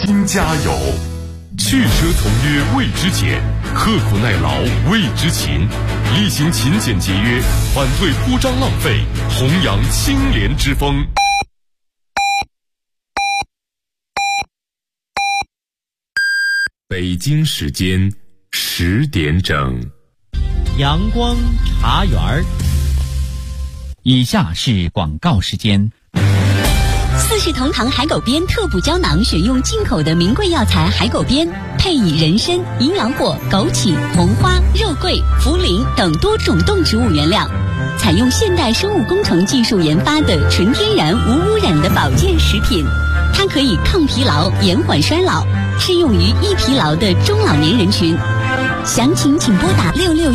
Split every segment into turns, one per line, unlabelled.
宾加油。去车从约为之俭，刻苦耐劳为之勤，厉行勤俭节约，反对铺张浪费，弘扬清廉之风。北京时间10点整，
阳光茶园。以下是广告时间。
四世同堂海狗鞭特补胶囊选用进口的名贵药材海狗鞭，配以人参、营养果、枸杞、红花、肉桂、茯苓等多种动植物原料，采用现代生物工程技术研发的纯天然无污染的保健食品。它可以抗疲劳、延缓衰老，适用于易疲劳的中老年人群。详情请拨打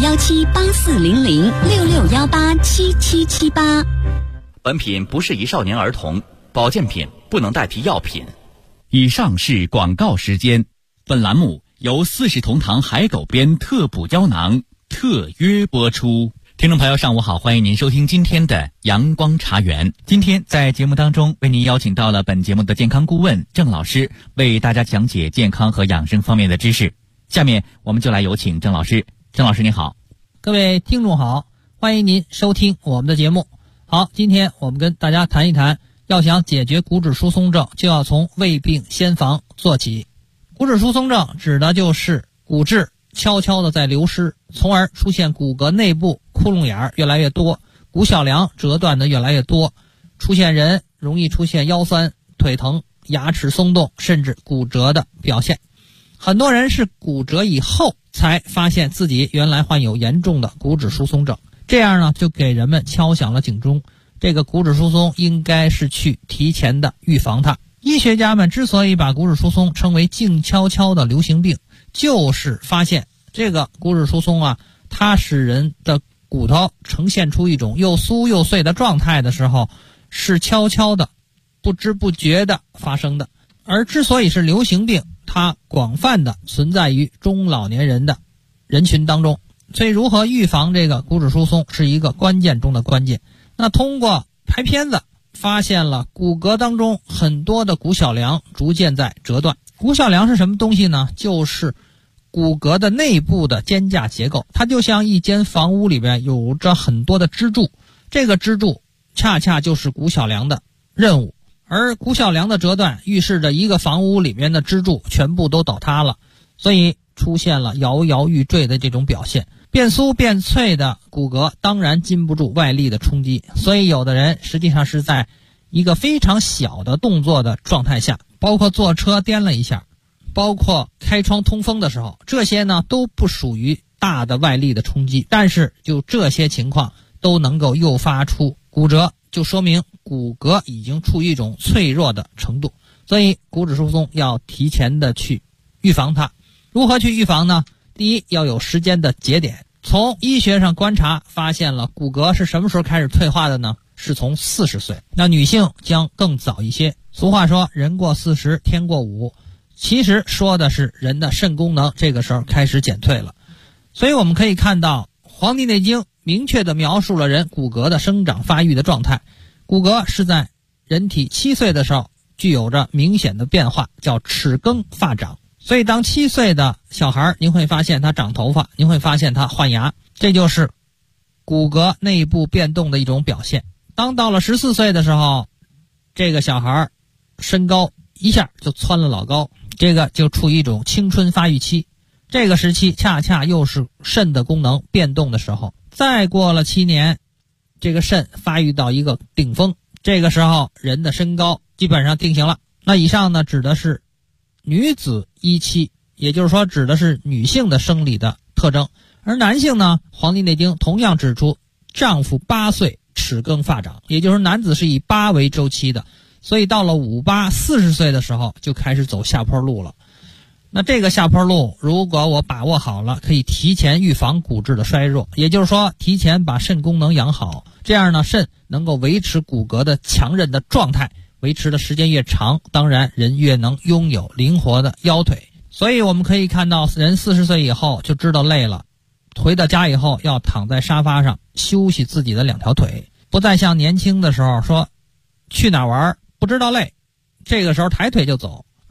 6617840066187778。
本品不适宜少年儿童，保健品不能代替药品。
以上是广告时间。本栏目由四世同堂海狗鞭特补胶囊特约播出。听众朋友上午好，欢迎您收听今天的阳光茶园。今天在节目当中为您邀请到了本节目的健康顾问郑老师，为大家讲解健康和养生方面的知识。下面我们就来有请郑老师。郑老师您好。
各位听众好，欢迎您收听我们的节目。好，今天我们跟大家谈一谈，要想解决骨质疏松症，就要从未病先防做起。骨质疏松症指的就是骨质悄悄的在流失，从而出现骨骼内部窟窿眼越来越多，骨小梁折断的越来越多，出现人容易出现腰酸、腿疼、牙齿松动，甚至骨折的表现。很多人是骨折以后才发现自己原来患有严重的骨质疏松症，这样呢就给人们敲响了警钟，这个骨质疏松应该是去提前的预防它。医学家们之所以把骨质疏松称为静悄悄的流行病，就是发现这个骨质疏松啊，它使人的骨头呈现出一种又酥又碎的状态的时候，是悄悄的不知不觉的发生的。而之所以是流行病，它广泛的存在于中老年人的人群当中，所以如何预防这个骨质疏松是一个关键中的关键。那通过拍片子发现了骨骼当中很多的骨小梁逐渐在折断。骨小梁是什么东西呢？就是骨骼的内部的肩架结构，它就像一间房屋里边有着很多的支柱，这个支柱恰恰就是骨小梁的任务。而骨小梁的折断预示着一个房屋里面的支柱全部都倒塌了，所以出现了摇摇欲坠的这种表现。变酥变脆的骨骼当然禁不住外力的冲击，所以有的人实际上是在一个非常小的动作的状态下，包括坐车颠了一下，包括开窗通风的时候，这些呢都不属于大的外力的冲击，但是就这些情况都能够诱发出骨折，就说明骨骼已经处于一种脆弱的程度，所以骨质疏松要提前的去预防它。如何去预防呢？第一，要有时间的节点。从医学上观察发现了骨骼是什么时候开始退化的呢？是从40岁。那女性将更早一些。俗话说人过40天过5，其实说的是人的肾功能这个时候开始减退了。所以我们可以看到《黄帝内经》明确地描述了人骨骼的生长发育的状态。骨骼是在人体7岁的时候具有着明显的变化，叫齿更发长。所以当7岁的小孩，您会发现他长头发，您会发现他换牙，这就是骨骼内部变动的一种表现。当到了14岁的时候，这个小孩身高一下就蹿了老高，这个就处于一种青春发育期，这个时期恰恰又是肾的功能变动的时候。再过了7年，这个肾发育到一个顶峰，这个时候人的身高基本上定型了。那以上呢指的是女子一期，也就是说指的是女性的生理的特征。而男性呢，《黄帝内经》同样指出丈夫8岁齿更发长，也就是男子是以8为周期的，所以到了40岁的时候就开始走下坡路了。那这个下坡路如果我把握好了，可以提前预防骨质的衰弱，也就是说提前把肾功能养好，这样呢肾能够维持骨骼的强韧的状态，维持的时间越长，当然人越能拥有灵活的腰腿。所以我们可以看到人40岁以后就知道累了，回到家以后要躺在沙发上休息自己的2条腿，不再像年轻的时候说去哪玩不知道累，这个时候抬腿就走。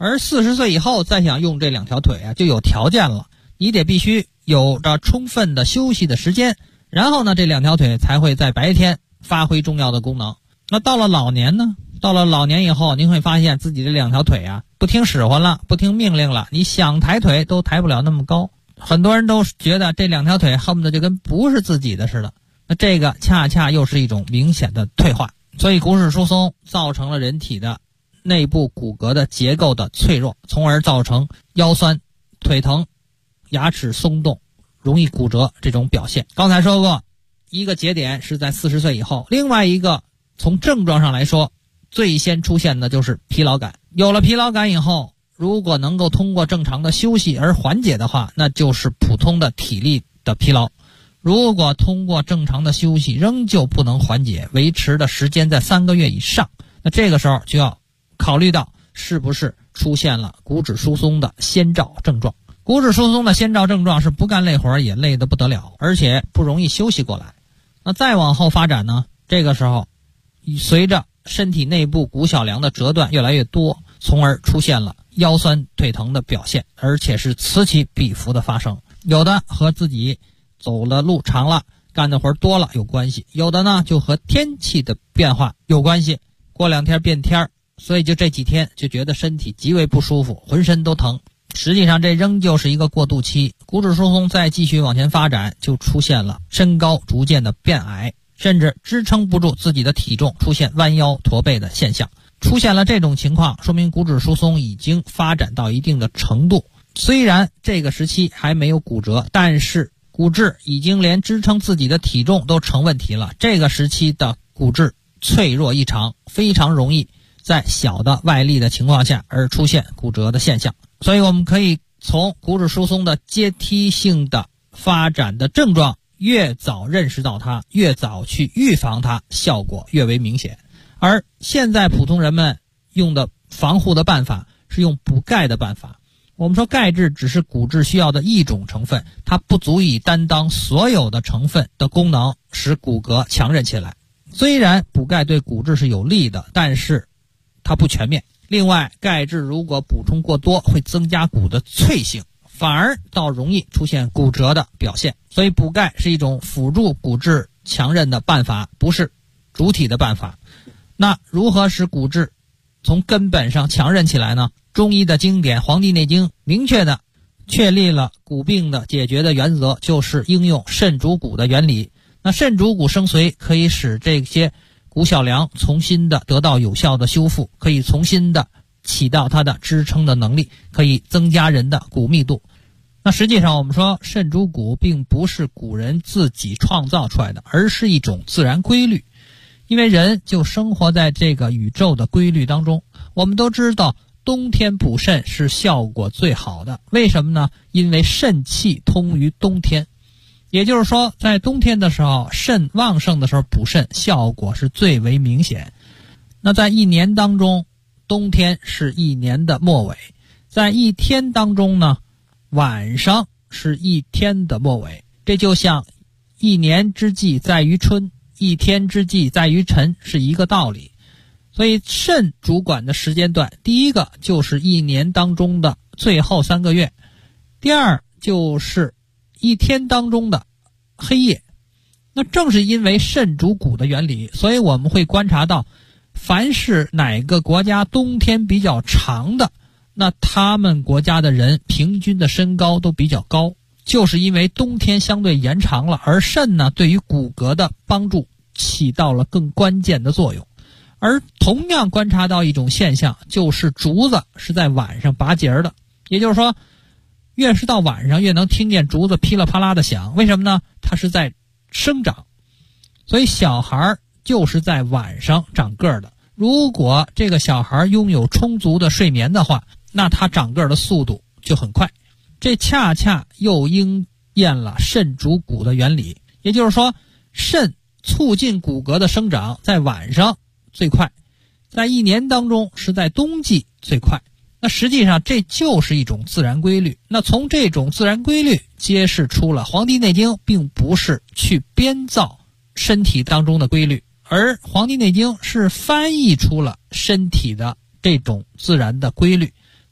而40岁以后再想用这两条腿啊，就有条件了，你得必须有着充分的休息的时间，然后呢，这两条腿才会在白天发挥重要的功能。那到了老年呢？到了老年以后，您会发现自己这两条腿啊，不听使唤了，不听命令了，你想抬腿都抬不了那么高。很多人都觉得这两条腿恨不得就跟不是自己的似的，那这个恰恰又是一种明显的退化。所以骨质疏松造成了人体的内部骨骼的结构的脆弱，从而造成腰酸、腿疼、牙齿松动、容易骨折这种表现。刚才说过，一个节点是在40岁以后，另外一个从症状上来说，最先出现的就是疲劳感。有了疲劳感以后，如果能够通过正常的休息而缓解的话，那就是普通的体力的疲劳。如果通过正常的休息仍旧不能缓解，维持的时间在3个月以上，那这个时候就要考虑到是不是出现了骨质疏松的先兆症状。骨质疏松的先兆症状是不干累活也累得不得了，而且不容易休息过来。那再往后发展呢，这个时候随着身体内部骨小梁的折断越来越多，从而出现了腰酸腿疼的表现，而且是此起彼伏的发生。有的和自己走了路长了，干的活多了有关系，有的呢就和天气的变化有关系。过2天变天，所以就这几天就觉得身体极为不舒服，浑身都疼。实际上这仍旧是一个过渡期，骨质疏松再继续往前发展，就出现了身高逐渐的变矮，甚至支撑不住自己的体重，出现弯腰驼背的现象。出现了这种情况，说明骨质疏松已经发展到一定的程度。虽然这个时期还没有骨折，但是骨质已经连支撑自己的体重都成问题了。这个时期的骨质脆弱异常，非常容易在小的外力的情况下而出现骨折的现象。所以我们可以从骨质疏松的阶梯性的发展的症状，越早认识到它，越早去预防它，效果越为明显。而现在普通人们用的防护的办法是用补钙的办法。我们说钙质只是骨质需要的一种成分，它不足以担当所有的成分的功能，使骨骼强韧起来。虽然补钙对骨质是有利的，但是它不全面。另外，钙质如果补充过多，会增加骨的脆性，反而倒容易出现骨折的表现。所以补钙是一种辅助骨质强韧的办法，不是主体的办法。那如何使骨质从根本上强韧起来呢？中医的经典《黄帝内经》明确的确立了骨病的解决的原则，就是应用肾主骨的原理。那肾主骨生髓，可以使这些骨小梁重新的得到有效的修复，可以重新的起到它的支撑的能力，可以增加人的骨密度。那实际上我们说肾主骨并不是古人自己创造出来的，而是一种自然规律。因为人就生活在这个宇宙的规律当中，我们都知道冬天补肾是效果最好的。为什么呢？因为肾气通于冬天，也就是说在冬天的时候，肾旺盛的时候补肾效果是最为明显。那在一年当中，冬天是一年的末尾，在一天当中呢，晚上是一天的末尾。这就像一年之计在于春，一天之计在于晨，是一个道理。所以肾主管的时间段，第一个就是一年当中的最后3个月，第二就是一天当中的黑夜。那正是因为肾主骨的原理，所以我们会观察到，凡是哪个国家冬天比较长的，那他们国家的人平均的身高都比较高，就是因为冬天相对延长了，而肾呢对于骨骼的帮助起到了更关键的作用。而同样观察到一种现象，就是竹子是在晚上拔节的，也就是说越是到晚上越能听见竹子噼里啪啦的响。为什么呢？它是在生长，所以小孩就是在晚上长个儿的。如果这个小孩拥有充足的睡眠的话，那他长个儿的速度就很快。这恰恰又应验了肾主骨的原理，也就是说肾促进骨骼的生长在晚上最快，在一年当中是在冬季最快。那实际上这就是一种自然规律。那从这种自然规律揭示出了《黄帝内经》并不是去编造身体当中的规律，而《黄帝内经》是翻译出了身体的这种自然的规律。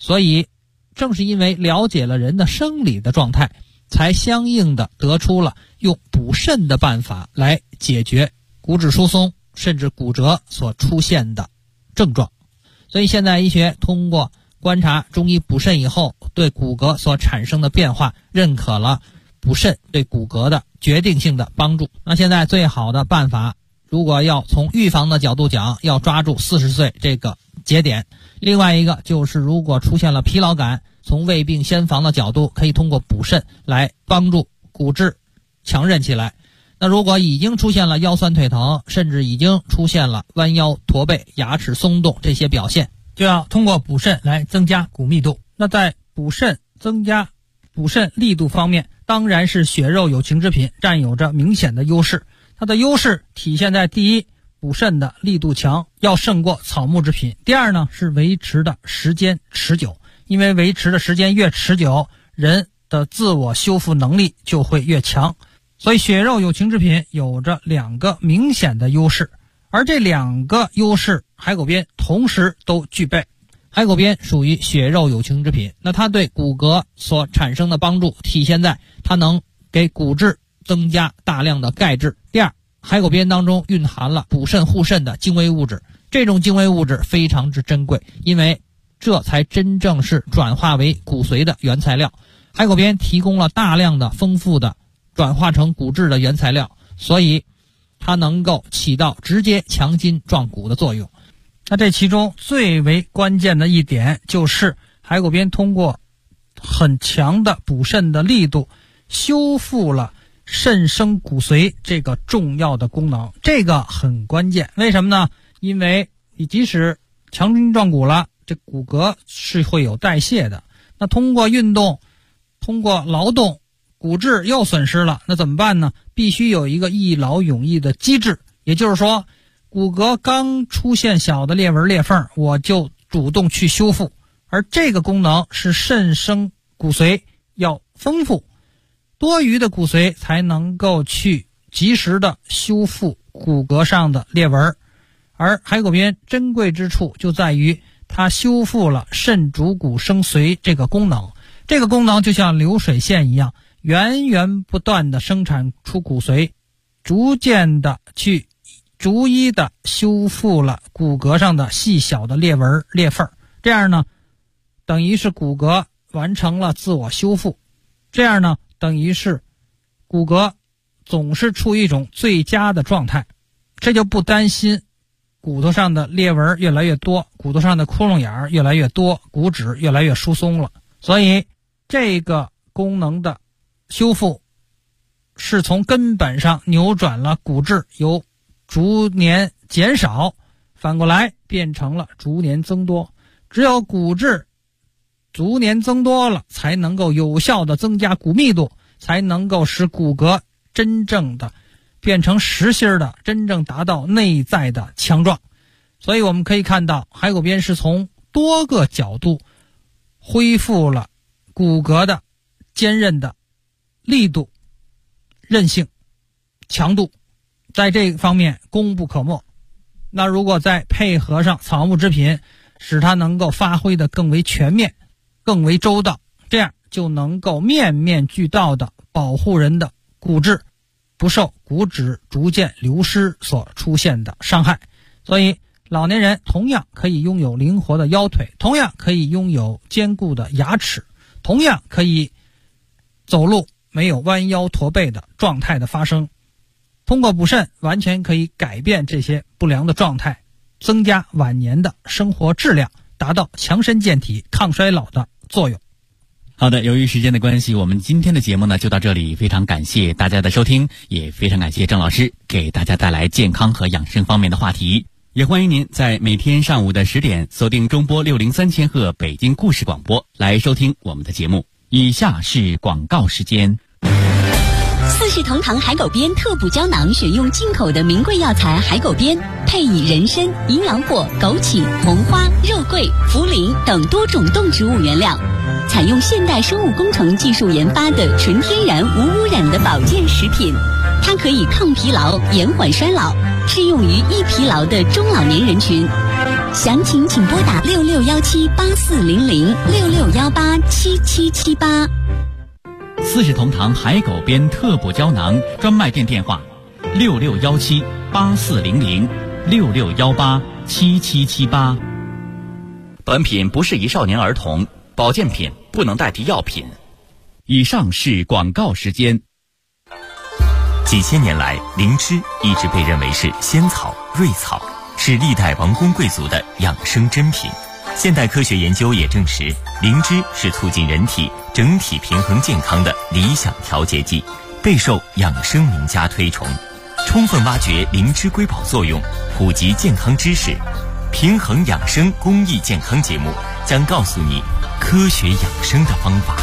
所以正是因为了解了人的生理的状态，才相应的得出了用补肾的办法来解决骨质疏松甚至骨折所出现的症状。所以现代医学通过观察中医补肾以后对骨骼所产生的变化，认可了补肾对骨骼的决定性的帮助。那现在最好的办法，如果要从预防的角度讲，要抓住40岁这个节点。另外一个就是如果出现了疲劳感，从未病先防的角度，可以通过补肾来帮助骨质强韧起来。那如果已经出现了腰酸腿疼，甚至已经出现了弯腰驼背、牙齿松动这些表现，就要通过补肾来增加骨密度。那在补肾增加补肾力度方面，当然是血肉有情之品占有着明显的优势。它的优势体现在第一，补肾的力度强，要胜过草木制品。第二呢，是维持的时间持久，因为维持的时间越持久，人的自我修复能力就会越强。所以血肉有情之品有着2个明显的优势，而这2个优势海狗鞭同时都具备。海狗鞭属于血肉有情之品，那它对骨骼所产生的帮助体现在它能给骨质增加大量的钙质。第二，海狗鞭当中蕴含了补肾护肾的精微物质，这种精微物质非常之珍贵，因为这才真正是转化为骨髓的原材料。海狗鞭提供了大量的丰富的转化成骨质的原材料，所以它能够起到直接强筋壮骨的作用。那这其中最为关键的一点就是海狗鞭通过很强的补肾的力度，修复了肾生骨髓这个重要的功能，这个很关键。为什么呢？因为你即使强筋壮骨了，这骨骼是会有代谢的，那通过运动，通过劳动，骨质又损失了，那怎么办呢？必须有一个一劳永逸的机制，也就是说骨骼刚出现小的裂纹裂缝，我就主动去修复，而这个功能是肾生骨髓要丰富，多余的骨髓才能够去及时的修复骨骼上的裂纹。而海狗鞭珍贵之处就在于它修复了肾主骨生髓这个功能，这个功能就像流水线一样，源源不断的生产出骨髓，逐一的修复了骨骼上的细小的裂纹裂缝，这样呢等于是骨骼完成了自我修复，这样呢等于是骨骼总是处于一种最佳的状态，这就不担心骨头上的裂纹越来越多，骨头上的窟窿眼越来越多，骨质越来越疏松了。所以这个功能的修复是从根本上扭转了骨质由逐年减少反过来变成了逐年增多。只有骨质逐年增多了，才能够有效的增加骨密度，才能够使骨骼真正的变成实心的，真正达到内在的强壮。所以我们可以看到海狗鞭是从多个角度恢复了骨骼的坚韧的力度、韧性、强度，在这方面功不可没。那如果再配合上草木制品，使它能够发挥的更为全面、更为周到，这样就能够面面俱到的保护人的骨质不受骨质逐渐流失所出现的伤害。所以老年人同样可以拥有灵活的腰腿，同样可以拥有坚固的牙齿，同样可以走路没有弯腰驼背的状态的发生。通过补肾完全可以改变这些不良的状态，增加晚年的生活质量，达到强身健体、抗衰老的作用。
好的，由于时间的关系，我们今天的节目呢就到这里，非常感谢大家的收听，也非常感谢郑老师给大家带来健康和养生方面的话题。也欢迎您在每天上午的10点锁定中波603千赫北京故事广播来收听我们的节目。以下是广告时间。
四世同堂海狗鞭特补胶囊选用进口的名贵药材海狗鞭，配以人参、阴阳果、枸杞、红花、肉桂、茯苓等多种动植物原料，采用现代生物工程技术研发的纯天然无污染的保健食品。 它可以抗疲劳、延缓衰老，适用于易疲劳的中老年人群。详情请拨打6617840066187778。
四世同堂海狗鞭特补胶囊专卖店电话：6617840066187778。
本品不适宜少年儿童，保健品不能代替药品。
以上是广告时间。
几千年来，灵芝一直被认为是仙草、瑞草，是历代王公贵族的养生珍品。现代科学研究也证实，灵芝是促进人体整体平衡健康的理想调节剂，备受养生名家推崇。充分挖掘灵芝瑰宝作用，普及健康知识，平衡养生公益健康节目将告诉你科学养生的方法。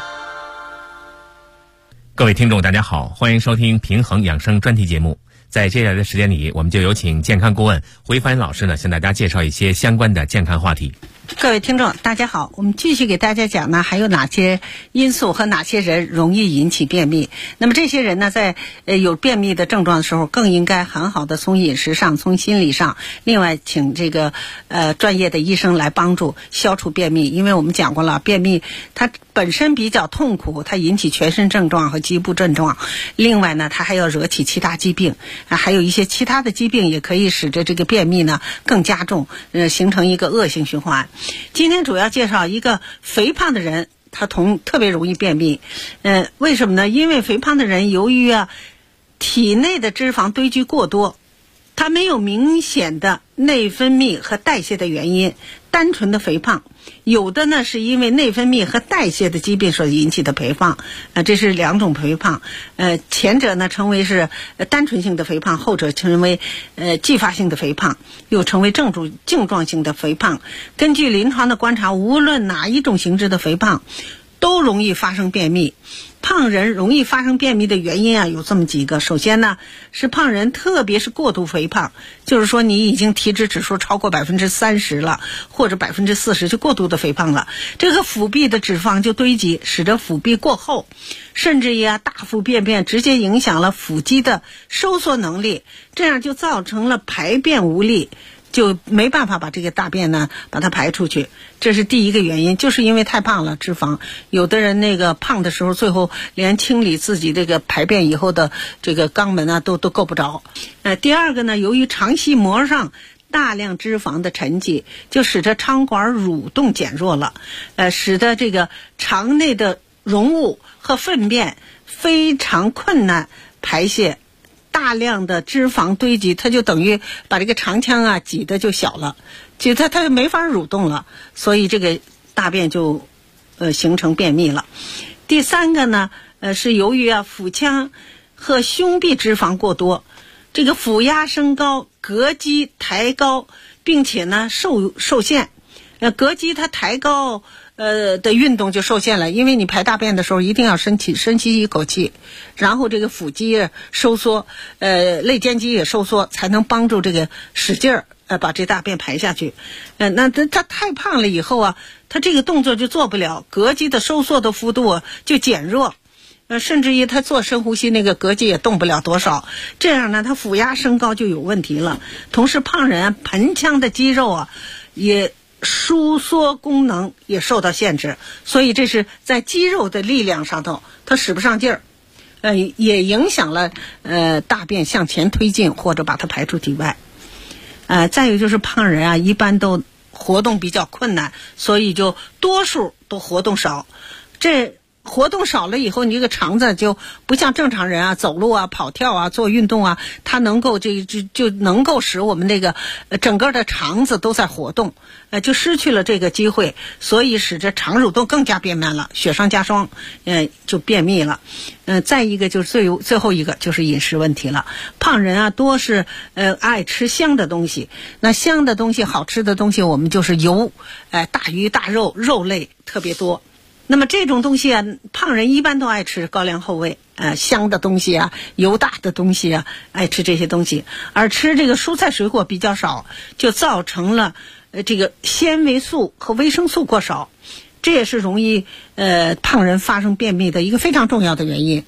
各位听众大家好，欢迎收听平衡养生专题节目。在接下来的时间里，我们就有请健康顾问回帆老师呢，向大家介绍一些相关的健康话题。
各位听众大家好，我们继续给大家讲呢，还有哪些因素和哪些人容易引起便秘。那么这些人呢，在有便秘的症状的时候，更应该很好的从饮食上、从心理上，另外请这个专业的医生来帮助消除便秘。因为我们讲过了，便秘它本身比较痛苦，它引起全身症状和局部症状，另外呢，它还要惹起其他疾病还有一些其他的疾病也可以使得这个便秘呢更加重，形成一个恶性循环。今天主要介绍一个肥胖的人，他特别容易便秘。为什么呢？因为肥胖的人由于体内的脂肪堆积过多，他没有明显的内分泌和代谢的原因，单纯的肥胖。有的呢是因为内分泌和代谢的疾病所引起的肥胖，这是两种肥胖。前者呢称为是单纯性的肥胖，后者称为继发性的肥胖，又称为症状性的肥胖。根据临床的观察，无论哪一种形式的肥胖都容易发生便秘。胖人容易发生便秘的原因有这么几个。首先呢，是胖人特别是过度肥胖，就是说你已经体脂指数超过30%了，或者40%，就过度的肥胖了。这个腹壁的脂肪就堆积，使得腹壁过厚，甚至于大腹便便，直接影响了腹肌的收缩能力，这样就造成了排便无力，就没办法把这个大便呢把它排出去。这是第一个原因，就是因为太胖了，脂肪。有的人那个胖的时候，最后连清理自己这个排便以后的这个肛门都够不着。第二个呢，由于肠系膜上大量脂肪的沉积，就使得肠管蠕动减弱了，使得这个肠内的溶物和粪便非常困难排泄。大量的脂肪堆积，它就等于把这个肠腔挤得就小了，就它就没法蠕动了，所以这个大便就形成便秘了。第三个呢，是由于腹腔和胸壁脂肪过多，这个腹压升高，膈肌抬高，并且呢受限。膈肌它抬高的运动就受限了，因为你排大便的时候一定要深吸一口气，然后这个腹肌收缩，肋间肌也收缩，才能帮助这个使劲把这大便排下去。那他太胖了以后他这个动作就做不了，膈肌的收缩的幅度就减弱，甚至于他做深呼吸，那个膈肌也动不了多少，这样呢他腹压升高就有问题了。同时胖人盆腔的肌肉也收缩功能也受到限制，所以这是在肌肉的力量上头它使不上劲儿，也影响了大便向前推进或者把它排出体外。再有就是胖人一般都活动比较困难，所以就多数都活动少。这活动少了以后，你这个肠子就不像正常人走路跑跳做运动它能够就能够使我们这个整个的肠子都在活动，就失去了这个机会，所以使这肠蠕动更加变慢了，雪上加霜，就便秘了。再一个就是最后一个就是饮食问题了。胖人多是爱吃香的东西，那香的东西好吃的东西我们就是油，大鱼大肉，肉类特别多。那么这种东西胖人一般都爱吃高粱厚味，香的东西油大的东西爱吃这些东西，而吃这个蔬菜水果比较少，就造成了这个纤维素和维生素过少，这也是容易胖人发生便秘的一个非常重要的原因。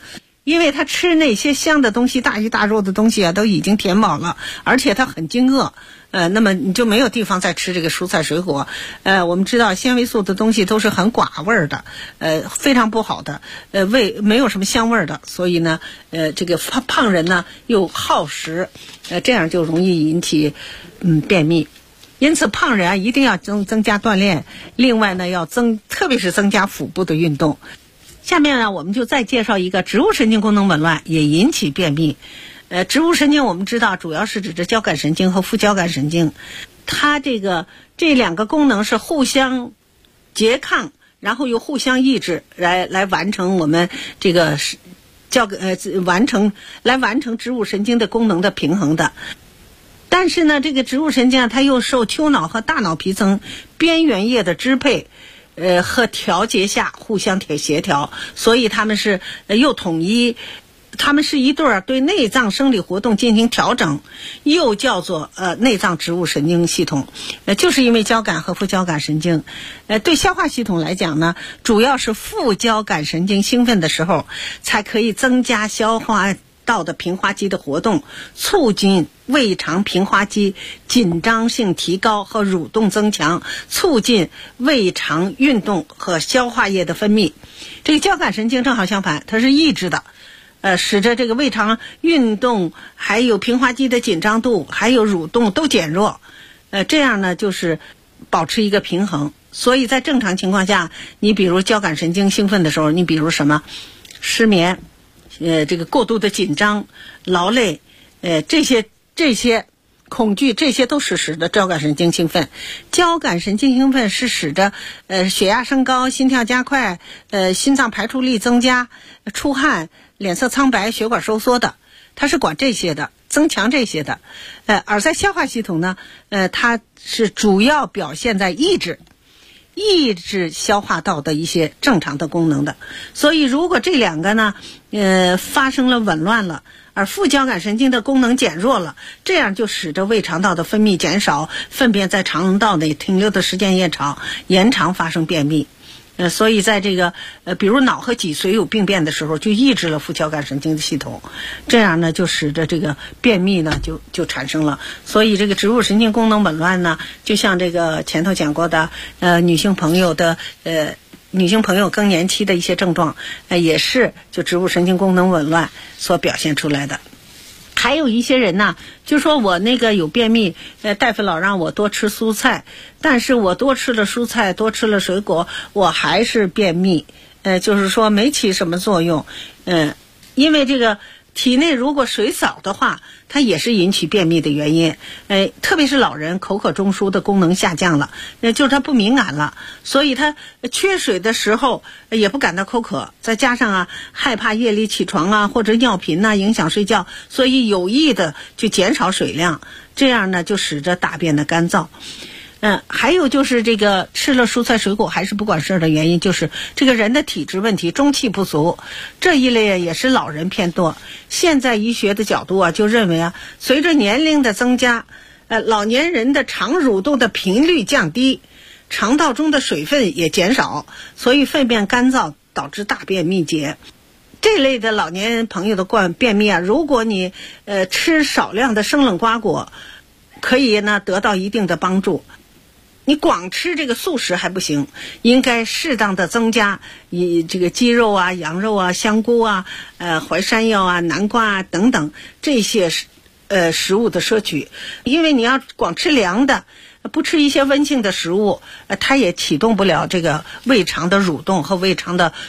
因为他吃那些香的东西，大鱼大肉的东西啊，都已经填饱了，而且他很惊饿。那么你就没有地方再吃这个蔬菜水果。我们知道纤维素的东西都是很寡味儿的，非常不好的，没有什么香味儿的。所以呢，这个胖人呢又好食，这样就容易引起便秘。因此胖人啊一定要增加锻炼，另外呢特别是增加腹部的运动。下面呢我们就再介绍一个植物神经功能紊乱也引起便秘。植物神经我们知道主要是指着交感神经和副交感神经，它这两个功能是互相拮抗，然后又互相抑制，来完成我们这个完成植物神经的功能的平衡的。但是呢，这个植物神经它又受丘脑和大脑皮层边缘叶的支配，和调节下互相协调，所以它们是又统一。它们是一对儿对内脏生理活动进行调整，又叫做内脏植物神经系统。就是因为交感和副交感神经，对消化系统来讲呢，主要是副交感神经兴奋的时候，才可以增加消化道的平滑肌的活动，促进胃肠平滑肌紧张性提高和蠕动增强，促进胃肠运动和消化液的分泌。这个交感神经正好相反，它是抑制的。使得这个胃肠运动还有平滑肌的紧张度还有蠕动都减弱，这样呢就是保持一个平衡。所以在正常情况下，你比如交感神经兴奋的时候，你比如什么失眠，这个过度的紧张、劳累，这些恐惧，这些都是使得交感神经兴奋。交感神经兴奋是使得血压升高、心跳加快、心脏排出力增加、出汗、脸色苍白、血管收缩的，它是管这些的，增强这些的。而在消化系统呢，它是主要表现在抑制消化道的一些正常的功能的。所以如果这两个呢发生了紊乱了，而副交感神经的功能减弱了，这样就使得胃肠道的分泌减少，粪便在肠道内停留的时间延长，发生便秘。所以在这个比如脑和脊髓有病变的时候，就抑制了副交感神经的系统，这样呢就使得这个便秘呢就产生了。所以这个植物神经功能紊乱呢，就像这个前头讲过的女性朋友更年期的一些症状，也是就植物神经功能紊乱所表现出来的。还有一些人呢，就说我那个有便秘，大夫老让我多吃蔬菜，但是我多吃了蔬菜，多吃了水果，我还是便秘，就是说没起什么作用。因为这个体内如果水少的话，它也是引起便秘的原因。特别是老人口渴中枢的功能下降了，就是他不敏感了，所以他缺水的时候也不感到口渴，再加上害怕夜里起床或者尿频影响睡觉，所以有意的就减少水量，这样呢就使得大便的干燥。还有就是这个吃了蔬菜水果还是不管事儿的原因，就是这个人的体质问题，中气不足，这一类也是老人偏多。现在医学的角度就认为随着年龄的增加，老年人的肠蠕动的频率降低，肠道中的水分也减少，所以粪便干燥，导致大便秘结。这类的老年朋友的便秘如果你吃少量的生冷瓜果，可以呢得到一定的帮助。你光吃这个素食还不行，应该适当的增加这个鸡肉羊肉香菇淮山药南瓜等等这些食物的摄取。因为你要光吃凉的，不吃一些温性的食物，它也启动不了这个胃肠的蠕动和胃肠的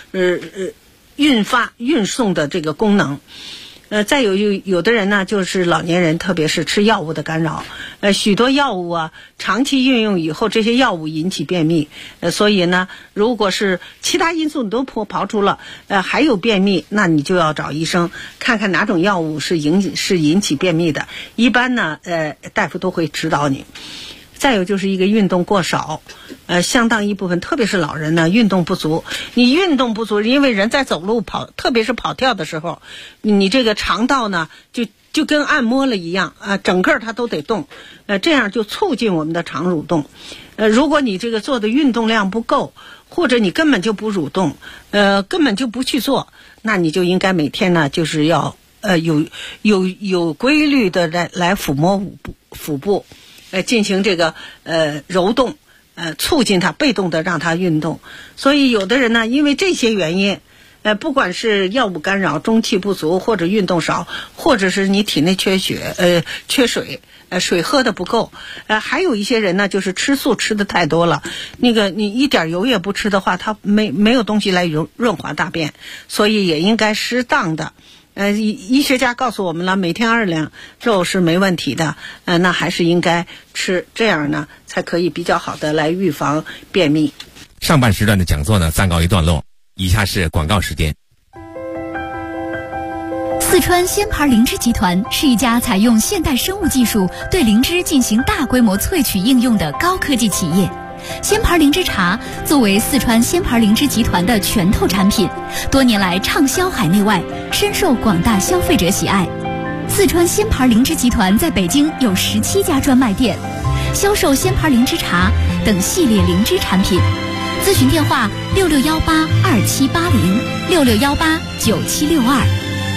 运送的这个功能。再有的人呢，就是老年人，特别是吃药物的干扰，许多药物长期运用以后，这些药物引起便秘，所以呢，如果是其他因素你都刨除了，还有便秘，那你就要找医生看看哪种药物是引起便秘的。一般呢，大夫都会指导你。再有就是一个运动过少，相当一部分，特别是老人呢，运动不足。你运动不足，因为人在走路特别是跑跳的时候，你这个肠道呢就跟按摩了一样整个它都得动，这样就促进我们的肠蠕动。如果你这个做的运动量不够， 或者你根本就不蠕动，根本就不去做，那你就应该每天呢就是要有规律的来抚摸腹部，进行这个揉动，促进它被动的让它运动。所以有的人呢，因为这些原因，不管是药物干扰、中气不足，或者运动少，或者是你体内缺水，水喝的不够，还有一些人呢，就是吃素吃的太多了，那个你一点油也不吃的话，它没有东西来润滑大便，所以也应该适当的。医学家告诉我们了，每天2两肉是没问题的，那还是应该吃，这样呢才可以比较好的来预防便秘。
上半时段的讲座呢暂告一段落，以下是广告时间。
四川仙牌灵芝集团是一家采用现代生物技术对灵芝进行大规模萃取应用的高科技企业。仙牌灵芝茶作为四川仙牌灵芝集团的拳头产品，多年来畅销海内外，深受广大消费者喜爱。四川仙牌灵芝集团在北京有17家专卖店，销售仙牌灵芝茶等系列灵芝产品。咨询电话66182780，66189762。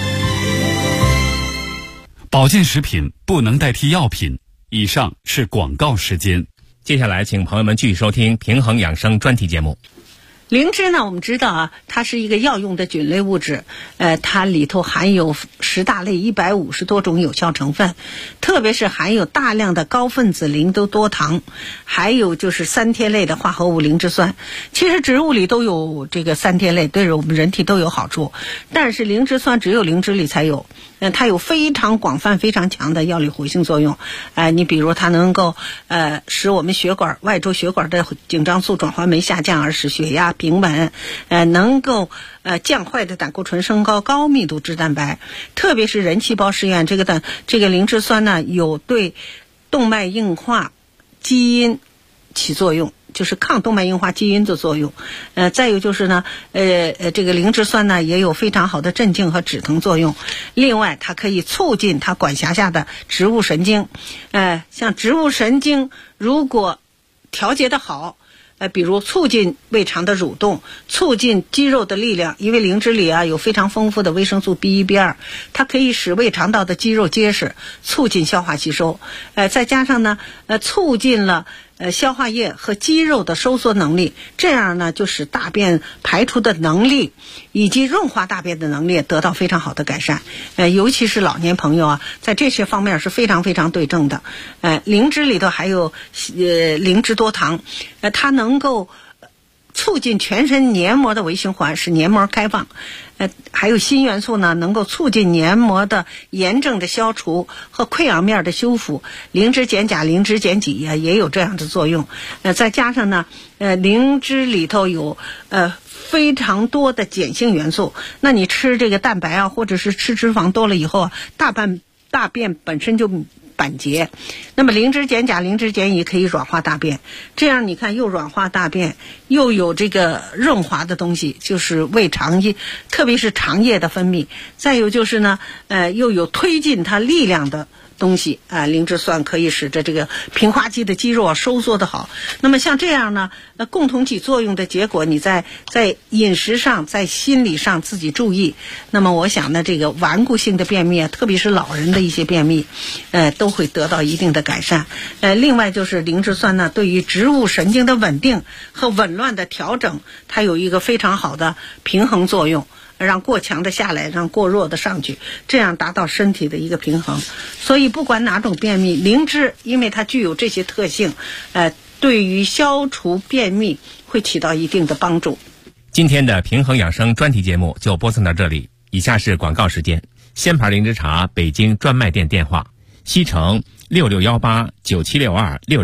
保健食品不能代替药品。以上是广告时间。
接下来请朋友们继续收听平衡养生专题节目。
灵芝呢，我们知道啊，它是一个药用的菌类物质，它里头含有10大类150多种有效成分，特别是含有大量的高分子零度多糖，还有就是3萜类的化合物灵芝酸。其实植物里都有这个3萜类，对我们人体都有好处，但是灵芝酸只有灵芝里才有。它有非常广泛非常强的药理活性作用，你比如它能够使我们血管外周血管的紧张素转换酶下降，而使血压平稳，能够降坏的胆固醇升高高密度脂蛋白，特别是人细胞试验，这个灵芝酸呢有对动脉硬化基因起作用，就是抗动脉硬化基因的作用。再有就是呢，这个灵芝酸呢也有非常好的镇静和止疼作用。另外，它可以促进它管辖下的植物神经。像植物神经如果调节的好，比如促进胃肠的蠕动，促进肌肉的力量，因为灵芝里啊有非常丰富的维生素 B1、B2， 它可以使胃肠道的肌肉结实，促进消化吸收。再加上呢，促进了消化液和肌肉的收缩能力，这样呢就使大便排出的能力以及润滑大便的能力得到非常好的改善。尤其是老年朋友啊，在这些方面是非常非常对症的。灵芝里头还有灵芝多糖，它能够促进全身黏膜的微循环，使黏膜开放。还有锌元素呢，能够促进黏膜的炎症的消除和溃疡面的修复。灵芝减钾、灵芝减己啊，也有这样的作用。再加上呢，灵芝里头有非常多的碱性元素。那你吃这个蛋白啊，或者是吃脂肪多了以后啊，大便本身就板结，那么灵芝减钾、灵芝减乙可以软化大便，这样你看又软化大便，又有这个润滑的东西，就是胃肠液，特别是肠液的分泌。再有就是呢，又有推进它力量的东西啊，灵芝酸可以使得这个平滑肌的肌肉啊收缩的好。那么像这样呢，共同起作用的结果，你在饮食上、在心理上自己注意。那么我想呢，这个顽固性的便秘啊，特别是老人的一些便秘，都会得到一定的改善。另外就是灵芝酸呢，对于植物神经的稳定和紊乱的调整，它有一个非常好的平衡作用。让过强的下来，让过弱的上去，这样达到身体的一个平衡。所以不管哪种便秘，灵芝因为它具有这些特性，对于消除便秘会起到一定的帮助。
今天的平衡养生专题节目就播送到这里，以下是广告时间。仙牌灵芝茶北京专卖店电话：西城66189762